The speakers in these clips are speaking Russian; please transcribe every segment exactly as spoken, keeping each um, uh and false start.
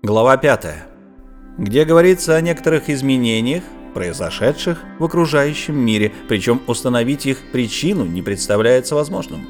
Глава пятая, где говорится о некоторых изменениях, произошедших в окружающем мире, причем установить их причину не представляется возможным.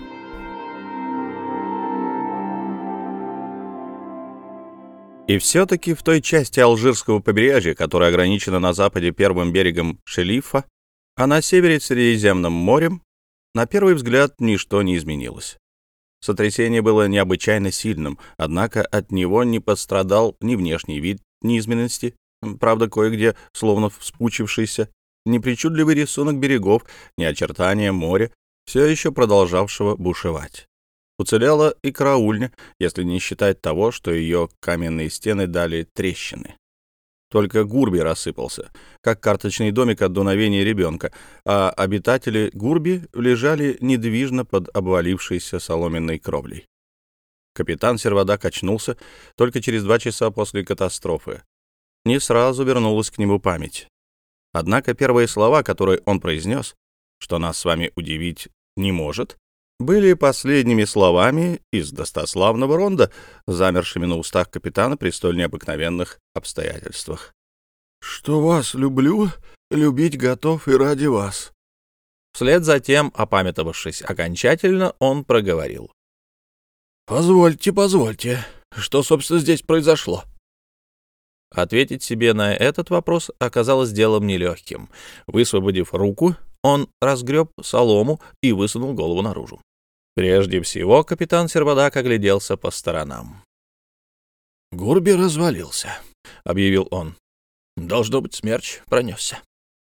И все-таки в той части Алжирского побережья, которая ограничена на западе первым берегом Шелифа, а на севере Средиземным морем, на первый взгляд ничто не изменилось. Сотрясение было необычайно сильным, однако от него не пострадал ни внешний вид низменности, правда, кое-где, словно вспучившийся, ни причудливый рисунок берегов, ни очертания моря, все еще продолжавшего бушевать. Уцелела и караульня, если не считать того, что ее каменные стены дали трещины. Только Гурби рассыпался, как карточный домик от дуновения ребенка, а обитатели Гурби лежали недвижно под обвалившейся соломенной кровлей. Капитан Сервадак очнулся только через два часа после катастрофы. Не сразу вернулась к нему память. Однако первые слова, которые он произнес, что нас с вами удивить не может, были последними словами из достославного ронда, замершими на устах капитана при столь необыкновенных обстоятельствах. «Что вас люблю, любить готов и ради вас». Вслед за тем, опамятовавшись окончательно, он проговорил. «Позвольте, позвольте, что, собственно, здесь произошло?» Ответить себе на этот вопрос оказалось делом нелегким. Высвободив руку, он разгреб солому и высунул голову наружу. Прежде всего капитан Сервадак огляделся по сторонам. «Гурби развалился», — объявил он. «Должно быть, смерч пронесся».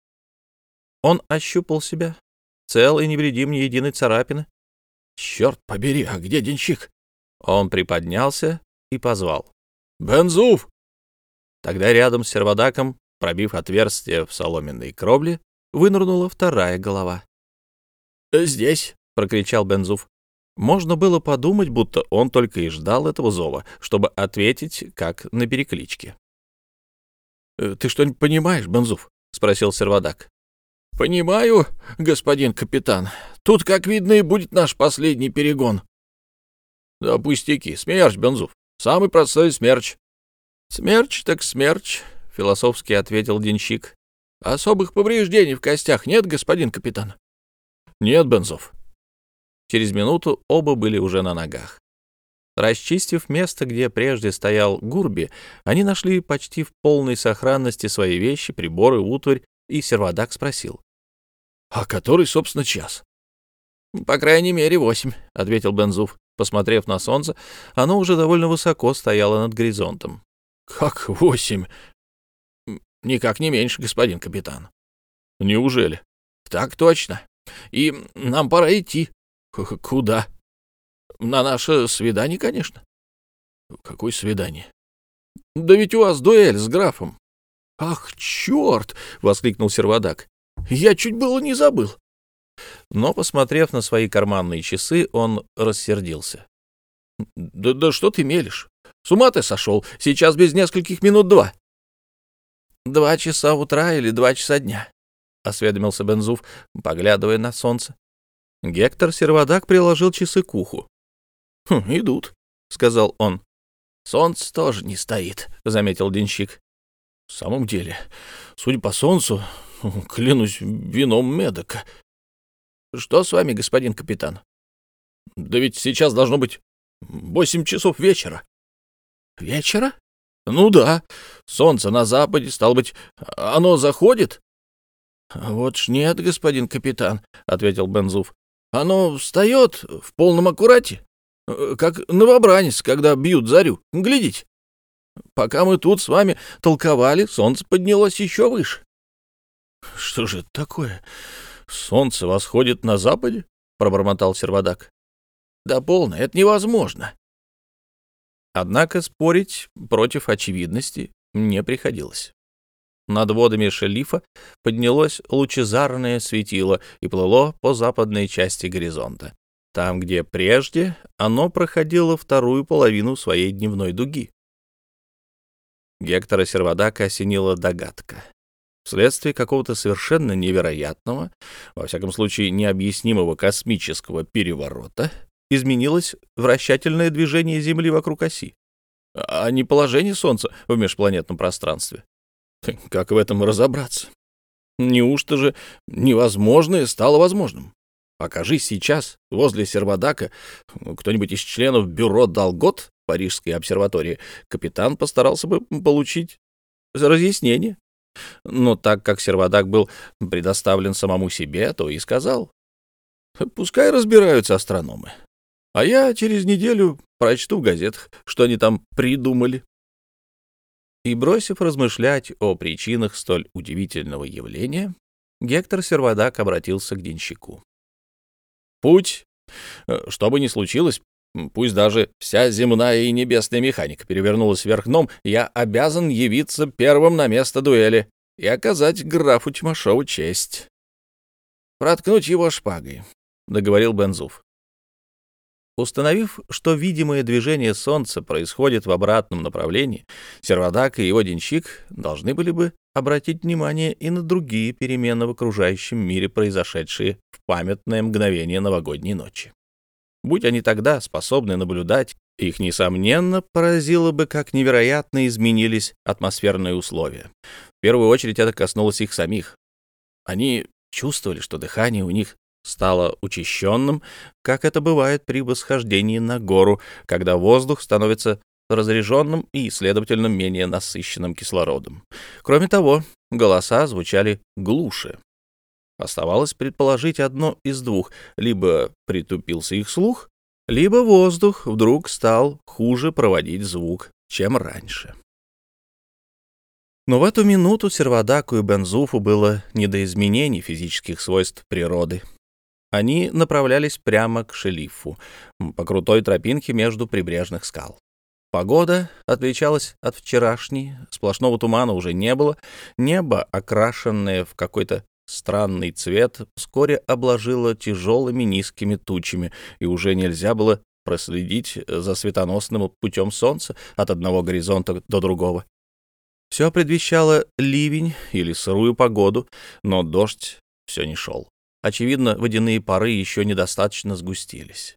Он ощупал себя, цел и невредим, ни единой царапины. «Черт побери, а где денщик?» Он приподнялся и позвал. «Бензуф!» Тогда рядом с Сервадаком, пробив отверстие в соломенной кровле, вынырнула вторая голова. «Здесь!» — прокричал Бензуф. Можно было подумать, будто он только и ждал этого зова, чтобы ответить, как на перекличке. «Ты что-нибудь понимаешь, Бензуф?» — спросил Сервадак. «Понимаю, господин капитан. Тут, как видно, и будет наш последний перегон». «Да пустяки. Смерч, Бензуф. Самый простой смерч». «Смерч так смерч», — философски ответил денщик. «Особых повреждений в костях нет, господин капитан?» «Нет, Бензуф». Через минуту оба были уже на ногах. Расчистив место, где прежде стоял Гурби, они нашли почти в полной сохранности свои вещи, приборы, утварь, и Сервадак спросил. «А который, собственно, час?» «По крайней мере, восемь», — ответил Бензуф. Посмотрев на солнце, оно уже довольно высоко стояло над горизонтом. «Как восемь?» «Никак не меньше, господин капитан». «Неужели?» «Так точно. И нам пора идти». «Куда?» «На наше свидание, конечно». «Какое свидание?» «Да ведь у вас дуэль с графом». «Ах, черт!» — воскликнул Сервадак. «Я чуть было не забыл». Но, посмотрев на свои карманные часы, он рассердился. «Да, да что ты мелешь? С ума ты сошел? Сейчас без нескольких минут два». «Два часа утра или два часа дня?» — осведомился Бензуф, поглядывая на солнце. Гектор Сервадак приложил часы к уху. «Хм, идут», — сказал он. «Солнце тоже не стоит», — заметил денщик. «В самом деле, судя по солнцу, клянусь вином Медока». «Что с вами, господин капитан?» «Да ведь сейчас должно быть восемь часов вечера». «Вечера?» «Ну да, солнце на западе, стало быть, оно заходит?» «Вот ж нет, господин капитан», — ответил Бензуф. «Оно встает в полном аккурате, как новобранец, когда бьют зарю. Глядите, пока мы тут с вами толковали, солнце поднялось еще выше». «Что же это такое? Солнце восходит на западе?» — пробормотал Сервадак. «Да полно, это невозможно». Однако спорить против очевидности не приходилось. Над водами Шелифа поднялось лучезарное светило и плыло по западной части горизонта, там, где прежде оно проходило вторую половину своей дневной дуги. Гектора Сервадака осенила догадка. Вследствие какого-то совершенно невероятного, во всяком случае необъяснимого космического переворота, изменилось вращательное движение Земли вокруг оси. а не положение Солнца в межпланетном пространстве. Как в этом разобраться? Неужто же невозможное стало возможным? Окажись сейчас возле Сервадака кто-нибудь из членов бюро Далгот Парижской обсерватории, капитан постарался бы получить разъяснение. Но так как Сервадак был предоставлен самому себе, то и сказал: пускай разбираются астрономы, а я через неделю прочту в газетах, что они там придумали. И, бросив размышлять о причинах столь удивительного явления, Гектор Сервадак обратился к денщику. «Путь, что бы ни случилось, пусть даже вся земная и небесная механика перевернулась вверх дном, я обязан явиться первым на место дуэли и оказать графу Тимошову честь. Проткнуть его шпагой», — договорил Бензуф. Установив, что видимое движение Солнца происходит в обратном направлении, Сервадак и его денщик должны были бы обратить внимание и на другие перемены в окружающем мире, произошедшие в памятное мгновение новогодней ночи. Будь они тогда способны наблюдать, их, несомненно, поразило бы, как невероятно изменились атмосферные условия. В первую очередь это коснулось их самих. Они чувствовали, что дыхание у них стало учащенным, как это бывает при восхождении на гору, когда воздух становится разреженным и, следовательно, менее насыщенным кислородом. Кроме того, голоса звучали глуше. Оставалось предположить одно из двух: либо притупился их слух, либо воздух вдруг стал хуже проводить звук, чем раньше. Но в эту минуту Сервадаку и Бензуфу было не до изменений физических свойств природы. Они направлялись прямо к Шелифу, по крутой тропинке между прибрежных скал. Погода отличалась от вчерашней, сплошного тумана уже не было, небо, окрашенное в какой-то странный цвет, вскоре обложило тяжелыми низкими тучами, и уже нельзя было проследить за светоносным путем солнца от одного горизонта до другого. Все предвещало ливень или сырую погоду, но дождь все не шел. Очевидно, водяные пары еще недостаточно сгустились.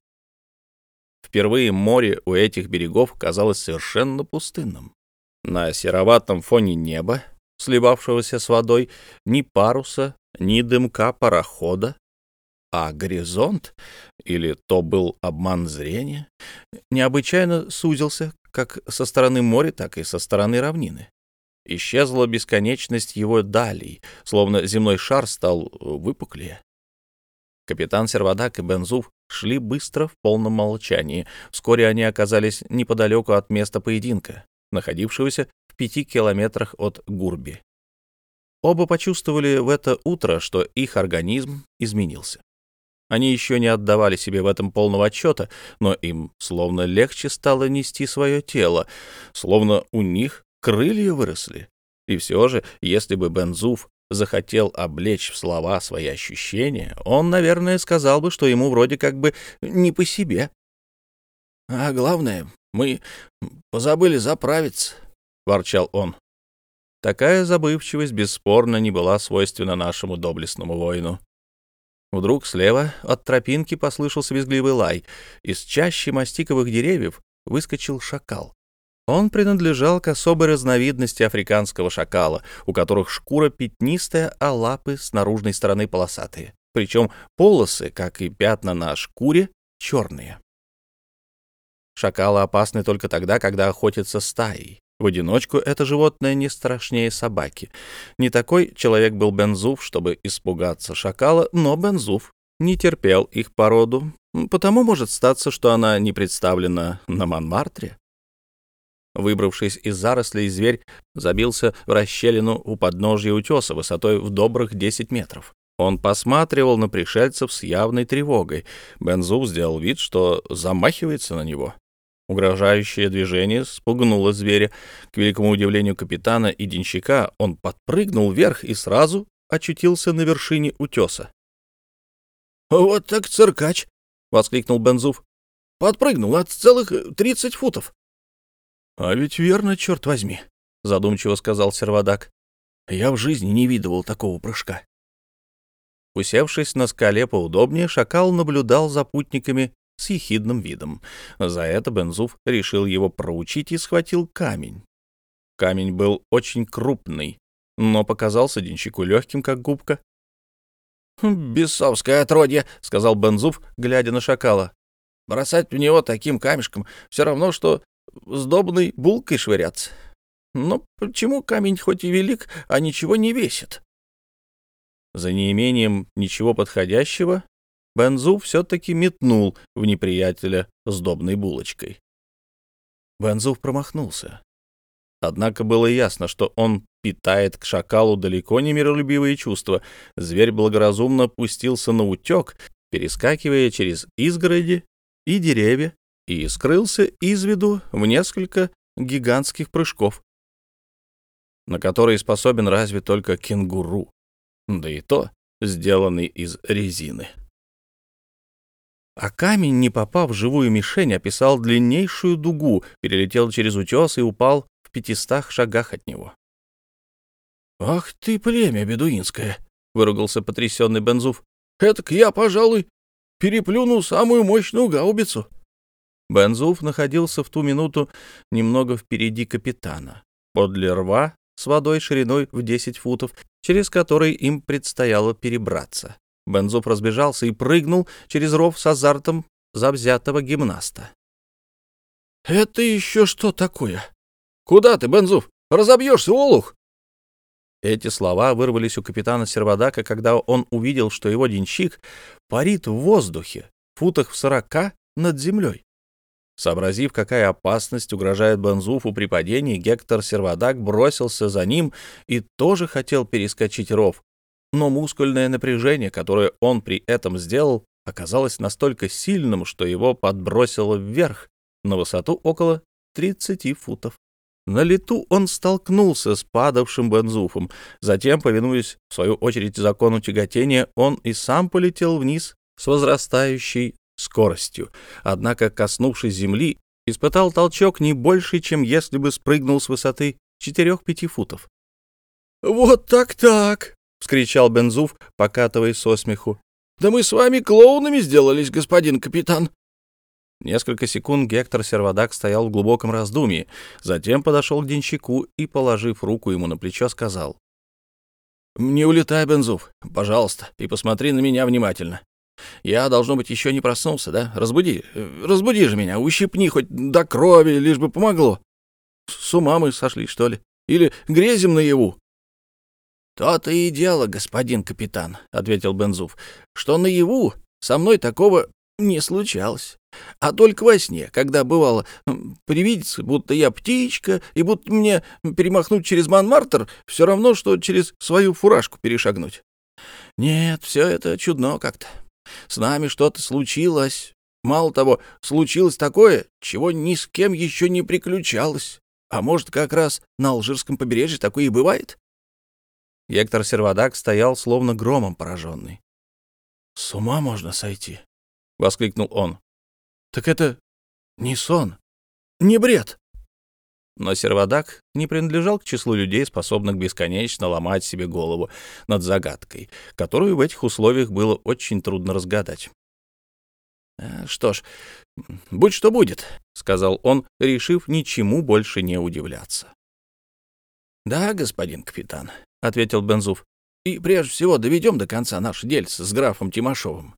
Впервые море у этих берегов казалось совершенно пустынным. На сероватом фоне неба, сливавшегося с водой, ни паруса, ни дымка парохода, а горизонт, или то был обман зрения, необычайно сузился как со стороны моря, так и со стороны равнины. Исчезла бесконечность его далей, словно земной шар стал выпуклее. Капитан Сервадак и Бензуф шли быстро в полном молчании. Вскоре они оказались неподалеку от места поединка, находившегося в пяти километрах от Гурби. Оба почувствовали в это утро, что их организм изменился. Они еще не отдавали себе в этом полного отчета, но им словно легче стало нести свое тело, словно у них крылья выросли. И все же, если бы Бензуф захотел облечь в слова свои ощущения, он, наверное, сказал бы, что ему вроде как бы не по себе. — А главное, мы позабыли заправиться, — ворчал он. Такая забывчивость бесспорно не была свойственна нашему доблестному воину. Вдруг слева от тропинки послышался визгливый лай. Из чащи мастиковых деревьев выскочил шакал. Он принадлежал к особой разновидности африканского шакала, у которых шкура пятнистая, а лапы с наружной стороны полосатые. Причем полосы, как и пятна на шкуре, черные. Шакалы опасны только тогда, когда охотятся стаей. В одиночку это животное не страшнее собаки. Не такой человек был Бензуф, чтобы испугаться шакала, но Бензуф не терпел их породу, потому может статься, что она не представлена на Монмартре. Выбравшись из зарослей, зверь забился в расщелину у подножья утеса высотой в добрых десять метров. Он посматривал на пришельцев с явной тревогой. Бензуф сделал вид, что замахивается на него. Угрожающее движение спугнуло зверя. К великому удивлению капитана и денщика он подпрыгнул вверх и сразу очутился на вершине утеса. «Вот так циркач!» — воскликнул Бензуф. «Подпрыгнул от целых тридцать футов!» «А ведь верно, черт возьми», — задумчиво сказал Сервадак. «Я в жизни не видывал такого прыжка». Усевшись на скале поудобнее, шакал наблюдал за путниками с ехидным видом. За это Бензуф решил его проучить и схватил камень. Камень был очень крупный, но показался денщику легким, как губка. «Бесовское отродье», — сказал Бензуф, глядя на шакала. «Бросать в него таким камешком все равно, что сдобной булкой швыряться. Но почему камень хоть и велик, а ничего не весит?» За неимением ничего подходящего Бензуф все-таки метнул в неприятеля сдобной булочкой. Бензуф промахнулся. Однако было ясно, что он питает к шакалу далеко не миролюбивые чувства. Зверь благоразумно пустился на утек, перескакивая через изгороди и деревья, и скрылся из виду в несколько гигантских прыжков, на которые способен разве только кенгуру, да и то сделанный из резины. А камень, не попав в живую мишень, описал длиннейшую дугу, перелетел через утес и упал в пятистах шагах от него. «Ах ты, племя бедуинское!» — выругался потрясенный Бензуф. «Этак я, пожалуй, переплюну самую мощную гаубицу». Бензуф находился в ту минуту немного впереди капитана, подле рва с водой шириной в десять футов, через который им предстояло перебраться. Бензуф разбежался и прыгнул через ров с азартом завзятого гимнаста. «Это еще что такое? Куда ты, Бензуф? Разобьешься, олух!» Эти слова вырвались у капитана Сервадака, когда он увидел, что его денщик парит в воздухе, футах в сорока над землей. Сообразив, какая опасность угрожает Бензуфу при падении, Гектор Сервадак бросился за ним и тоже хотел перескочить ров, но мускульное напряжение, которое он при этом сделал, оказалось настолько сильным, что его подбросило вверх на высоту около тридцати футов. На лету он столкнулся с падавшим Бензуфом. Затем, повинуясь, в свою очередь, закону тяготения, он и сам полетел вниз с возрастающей скоростью. Однако, коснувшись земли, испытал толчок не больше, чем если бы спрыгнул с высоты четырех-пяти футов. «Вот так-так!» — вскричал Бензуф, покатываясь со смеху. «Да мы с вами клоунами сделались, господин капитан!» Несколько секунд Гектор Сервадак стоял в глубоком раздумье, затем подошел к денщику и, положив руку ему на плечо, сказал: «Не улетай, Бензуф, пожалуйста, и посмотри на меня внимательно. Я, должно быть, еще не проснулся, да? Разбуди, разбуди же меня, ущипни хоть до крови, лишь бы помогло. С ума мы сошли, что ли? Или грезим наяву?» «То-то и дело, господин капитан», — ответил Бензуф, — «что наяву со мной такого не случалось. А только во сне, когда бывало привидится, будто я птичка, и будто мне перемахнуть через Монмартр все равно, что через свою фуражку перешагнуть. Нет, все это чудно как-то. С нами что-то случилось. Мало того, случилось такое, чего ни с кем еще не приключалось. А может, как раз на Алжирском побережье такое и бывает?» Гектор Сервадак стоял, словно громом пораженный. «С ума можно сойти!» — воскликнул он. «Так это не сон, не бред!» Но Сервадак не принадлежал к числу людей, способных бесконечно ломать себе голову над загадкой, которую в этих условиях было очень трудно разгадать. «Что ж, будь что будет», — сказал он, решив ничему больше не удивляться. «Да, господин капитан», — ответил Бензуф, — «и прежде всего доведем до конца наше дельце с графом Тимошовым».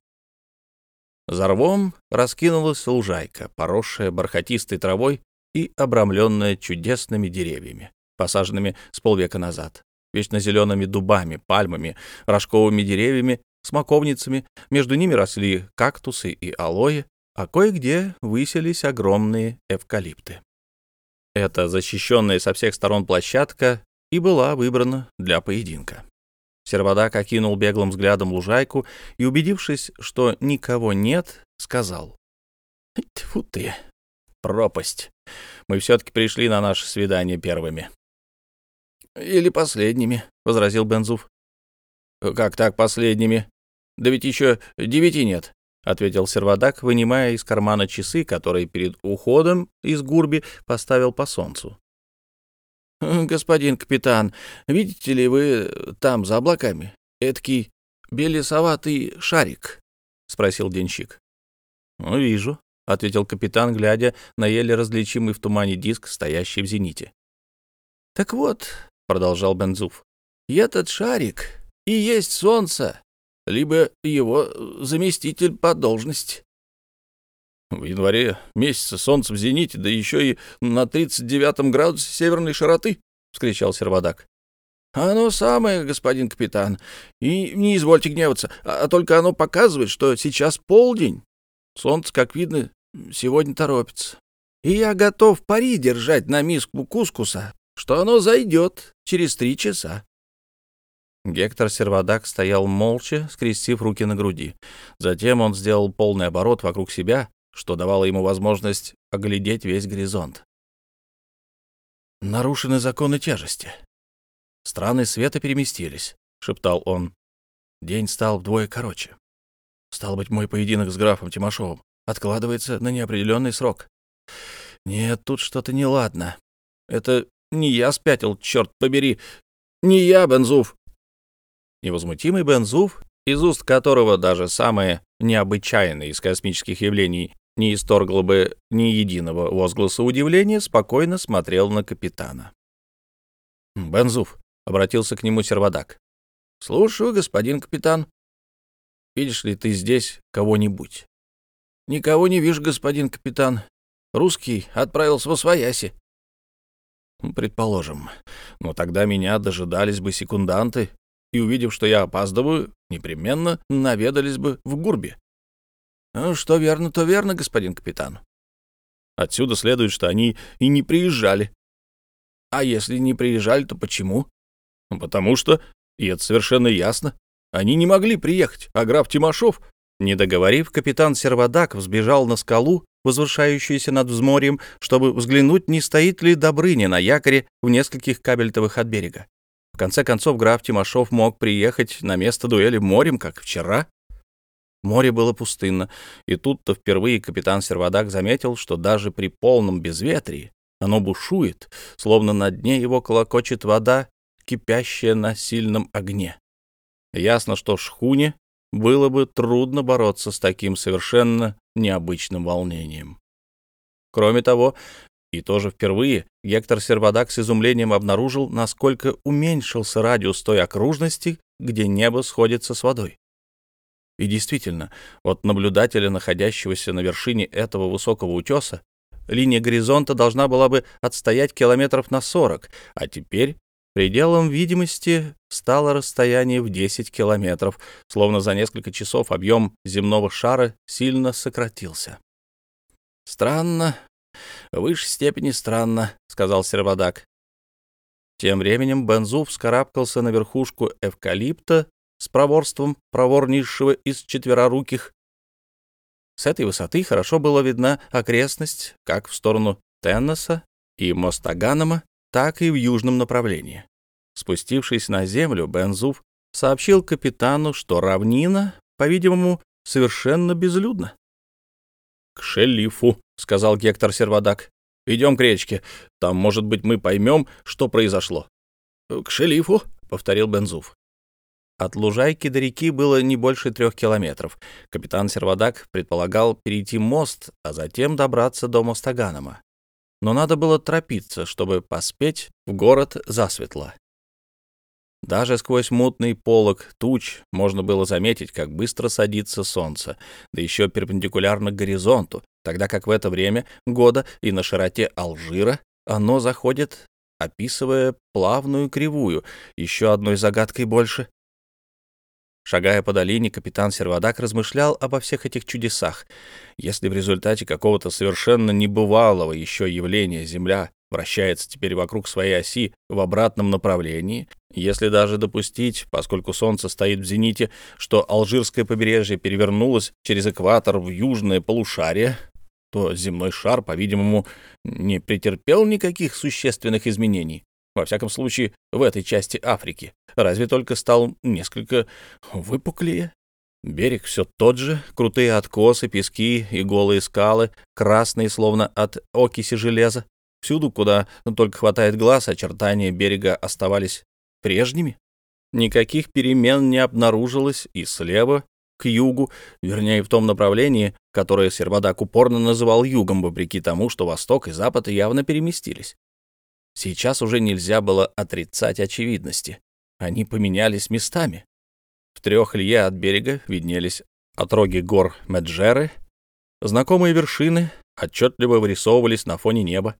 За рвом раскинулась лужайка, поросшая бархатистой травой и обрамленная чудесными деревьями, посаженными с полвека назад, вечно зелеными дубами, пальмами, рожковыми деревьями, смоковницами. Между ними росли кактусы и алоэ, а кое-где высились огромные эвкалипты. Эта защищенная со всех сторон площадка и была выбрана для поединка. Сервадак окинул беглым взглядом лужайку и, убедившись, что никого нет, сказал: «Тьфу ты, пропасть! Мы все-таки пришли на наше свидание первыми». «Или последними», — возразил Бензуф. «Как так последними? Да ведь еще девяти нет», — ответил Сервадак, вынимая из кармана часы, которые перед уходом из Гурби поставил по солнцу. «Господин капитан, видите ли вы там, за облаками, эдакий белесоватый шарик?» — спросил денщик. «Ну, вижу», — ответил капитан, глядя на еле различимый в тумане диск, стоящий в зените. «Так вот», — продолжал Бензуф, — «этот шарик и есть солнце, либо его заместитель по должности». «В январе месяце солнце в зените, да еще и на тридцать девятом градусе северной широты!» — вскричал Сервадак. «Оно самое, господин капитан, и не извольте гневаться, а только оно показывает, что сейчас полдень. Солнце, как видно, сегодня торопится. И я готов пари держать на миску кускуса, что оно зайдет через три часа». Гектор Сервадак стоял молча, скрестив руки на груди. Затем он сделал полный оборот вокруг себя, что давало ему возможность оглядеть весь горизонт. «Нарушены законы тяжести. Страны света переместились», — шептал он. «День стал вдвое короче. Стал быть, мой поединок с графом Тимошовым откладывается на неопределенный срок. Нет, тут что-то неладно. Это не я спятил, черт побери. Не я, Бензуф». Невозмутимый Бензуф, из уст которого даже самое необычайное из космических явлений не исторгло бы ни единого возгласа удивления, спокойно смотрел на капитана. «Бензуф», — обратился к нему Сервадак. «Слушаю, господин капитан. Видишь ли ты здесь кого-нибудь?» «Никого не вижу, господин капитан. Русский отправился восвояси». «Предположим. Но тогда меня дожидались бы секунданты, и, увидев, что я опаздываю, непременно наведались бы в Гурби». «Что верно, то верно, господин капитан». «Отсюда следует, что они и не приезжали». «А если не приезжали, то почему?» «Потому что, и это совершенно ясно, они не могли приехать, а граф Тимошов...» Не договорив, капитан Сервадак взбежал на скалу, возвышающуюся над взморьем, чтобы взглянуть, не стоит ли Добрыня на якоре в нескольких кабельтовых от берега. В конце концов, граф Тимошов мог приехать на место дуэли морем, как вчера. Море было пустынно, и тут-то впервые капитан Сервадак заметил, что даже при полном безветрии оно бушует, словно на дне его клокочет вода, кипящая на сильном огне. Ясно, что шхуне было бы трудно бороться с таким совершенно необычным волнением. Кроме того, и тоже впервые, Гектор Сервадак с изумлением обнаружил, насколько уменьшился радиус той окружности, где небо сходится с водой. И действительно, от наблюдателя, находящегося на вершине этого высокого утеса, линия горизонта должна была бы отстоять километров на сорок, а теперь пределом видимости стало расстояние в десять километров, словно за несколько часов объем земного шара сильно сократился. «Странно, в высшей степени странно», — сказал Сервадак. Тем временем Бензуф вскарабкался на верхушку эвкалипта с проворством проворнейшего из четвероруких. С этой высоты хорошо была видна окрестность как в сторону Теннесса и Мостаганома, так и в южном направлении. Спустившись на землю, Бензуф сообщил капитану, что равнина, по-видимому, совершенно безлюдна. «К Шелифу», — сказал Гектор Сервадак. «Идем к речке. Там, может быть, мы поймем, что произошло». «К Шелифу», — повторил Бензуф. От лужайки до реки было не больше трех километров. Капитан Сервадак предполагал перейти мост, а затем добраться до Мостаганома. Но надо было торопиться, чтобы поспеть в город засветло. Даже сквозь мутный полог туч можно было заметить, как быстро садится солнце, да еще перпендикулярно к горизонту, тогда как в это время года и на широте Алжира оно заходит, описывая плавную кривую, еще одной загадкой больше. Шагая по долине, капитан Сервадак размышлял обо всех этих чудесах. Если в результате какого-то совершенно небывалого еще явления Земля вращается теперь вокруг своей оси в обратном направлении, если даже допустить, поскольку Солнце стоит в зените, что Алжирское побережье перевернулось через экватор в южное полушарие, то земной шар, по-видимому, не претерпел никаких существенных изменений. Во всяком случае, в этой части Африки, разве только стал несколько выпуклее. Берег все тот же, крутые откосы, пески и голые скалы, красные, словно от окиси железа. Всюду, куда только хватает глаз, очертания берега оставались прежними. Никаких перемен не обнаружилось и слева, к югу, вернее, в том направлении, которое Сервадак упорно называл югом, вопреки тому, что восток и запад явно переместились. Сейчас уже нельзя было отрицать очевидности. Они поменялись местами. В трех лье от берега виднелись отроги гор Меджеры, знакомые вершины отчетливо вырисовывались на фоне неба.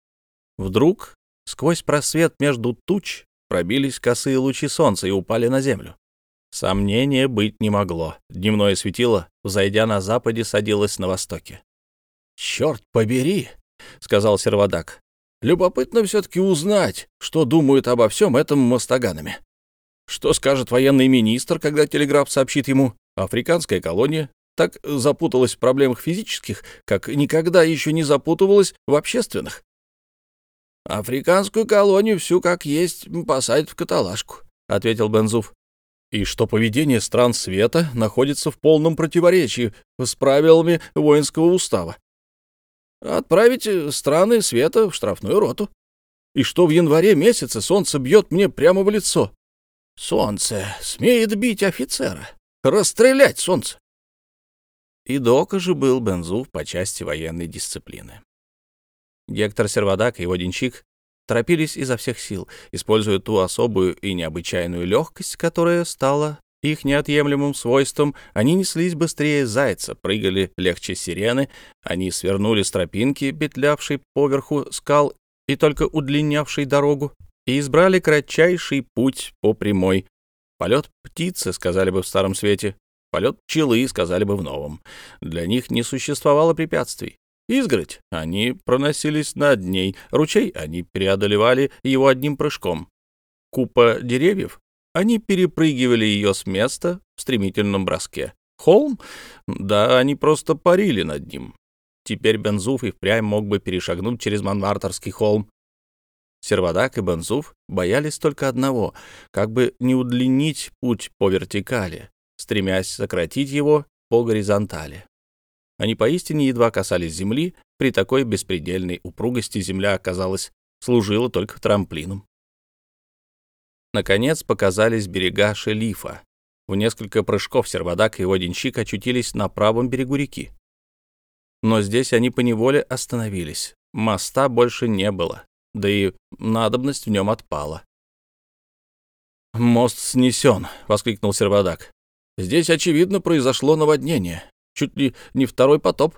Вдруг сквозь просвет между туч пробились косые лучи солнца и упали на землю. Сомнения быть не могло. Дневное светило, взойдя на западе, садилось на востоке. «Черт побери!» — сказал Сервадак. «Любопытно все-таки узнать, что думают обо всем этом мастаганами. Что скажет военный министр, когда телеграф сообщит ему, африканская колония так запуталась в проблемах физических, как никогда еще не запутывалась в общественных? «Африканскую колонию всю как есть посадят в каталажку», — ответил Бензуф. «И что поведение стран света находится в полном противоречии с правилами воинского устава. Отправить страны света в штрафную роту. И что в январе месяце солнце бьет мне прямо в лицо. Солнце смеет бить офицера. Расстрелять солнце!» И дока же был Бензуф по части военной дисциплины. Гектор Сервадак и его денщик торопились изо всех сил, используя ту особую и необычайную легкость, которая стала их неотъемлемым свойством. Они неслись быстрее зайца, прыгали легче сирены, они свернули с тропинки, петлявшей поверху скал и только удлинявшей дорогу, и избрали кратчайший путь по прямой. Полет птицы, сказали бы в Старом Свете, полет пчелы, сказали бы в Новом. Для них не существовало препятствий. Изгородь, они проносились над ней, ручей, они преодолевали его одним прыжком. Купа деревьев, они перепрыгивали ее с места в стремительном броске. Холм, да, они просто парили над ним. Теперь Бензуф и впрямь мог бы перешагнуть через Монмартрский холм. Сервадак и Бензуф боялись только одного, как бы не удлинить путь по вертикали, стремясь сократить его по горизонтали. Они поистине едва касались земли, при такой беспредельной упругости земля, оказалось, служила только трамплином. Наконец показались берега Шелифа. В несколько прыжков Сервадак и его денщик очутились на правом берегу реки. Но здесь они поневоле остановились. Моста больше не было, да и надобность в нем отпала. «Мост снесен!» — воскликнул Сервадак. «Здесь, очевидно, произошло наводнение. Чуть ли не второй потоп».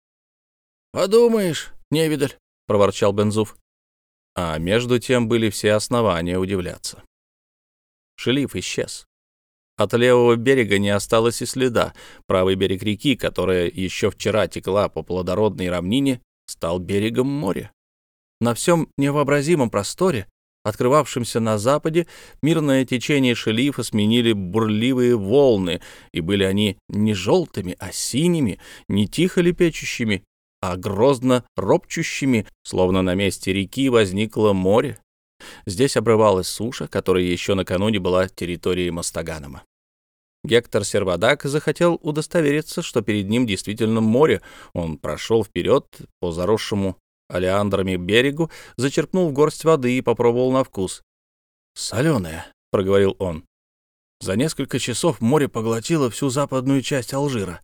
«Подумаешь, невидаль», — проворчал Бензуф. А между тем были все основания удивляться. Шелиф исчез. От левого берега не осталось и следа. Правый берег реки, которая еще вчера текла по плодородной равнине, стал берегом моря. На всем невообразимом просторе, открывавшемся на западе, мирное течение Шелифа сменили бурливые волны, и были они не желтыми, а синими, не тихо лепечущими, а грозно ропчущими, словно на месте реки возникло море. Здесь обрывалась суша, которая еще накануне была территорией Мостаганома. Гектор Сервадак захотел удостовериться, что перед ним действительно море. Он прошел вперед по заросшему олеандрами берегу, зачерпнул в горсть воды и попробовал на вкус. «Соленая», — проговорил он. «За несколько часов море поглотило всю западную часть Алжира».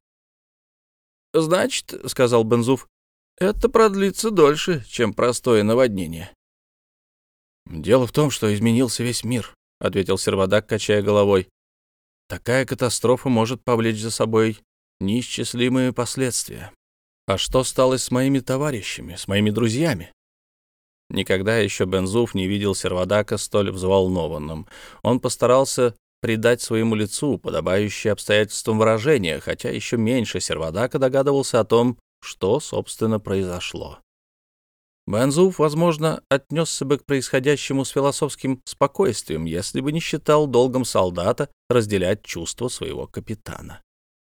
«Значит, — сказал Бензуф, — это продлится дольше, чем простое наводнение». «Дело в том, что изменился весь мир», — ответил Сервадак, качая головой. «Такая катастрофа может повлечь за собой неисчислимые последствия. А что стало с моими товарищами, с моими друзьями?» Никогда еще Бензуф не видел Сервадака столь взволнованным. Он постарался придать своему лицу подобающее обстоятельствам выражение, хотя еще меньше Сервадака догадывался о том, что, собственно, произошло. Бензуф, возможно, отнесся бы к происходящему с философским спокойствием, если бы не считал долгом солдата разделять чувства своего капитана.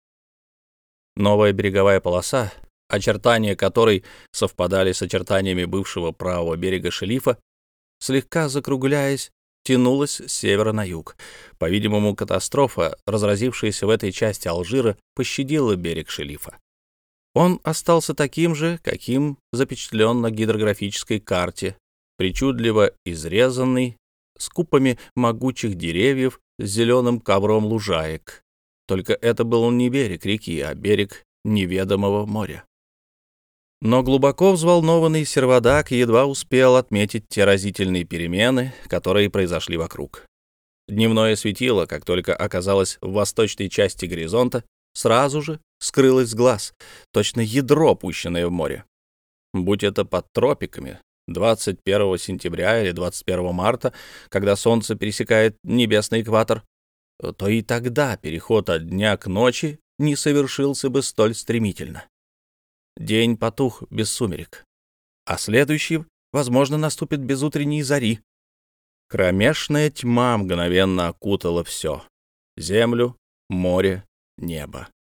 Новая береговая полоса, очертания которой совпадали с очертаниями бывшего правого берега Шелифа, слегка закругляясь, тянулась с севера на юг. По-видимому, катастрофа, разразившаяся в этой части Алжира, пощадила берег Шелифа. Он остался таким же, каким запечатлен на гидрографической карте, причудливо изрезанный, с купами могучих деревьев, с зеленым ковром лужаек. Только это был не берег реки, а берег неведомого моря. Но глубоко взволнованный Сервадак едва успел отметить те разительные перемены, которые произошли вокруг. Дневное светило, как только оказалось в восточной части горизонта, сразу же скрылось с глаз, точно ядро, пущенное в море. Будь это под тропиками, двадцать первого сентября или двадцать первого марта, когда солнце пересекает небесный экватор, то и тогда переход от дня к ночи не совершился бы столь стремительно. День потух без сумерек, а следующий, возможно, наступит без утренней зари. Кромешная тьма мгновенно окутала все — землю, море, небо.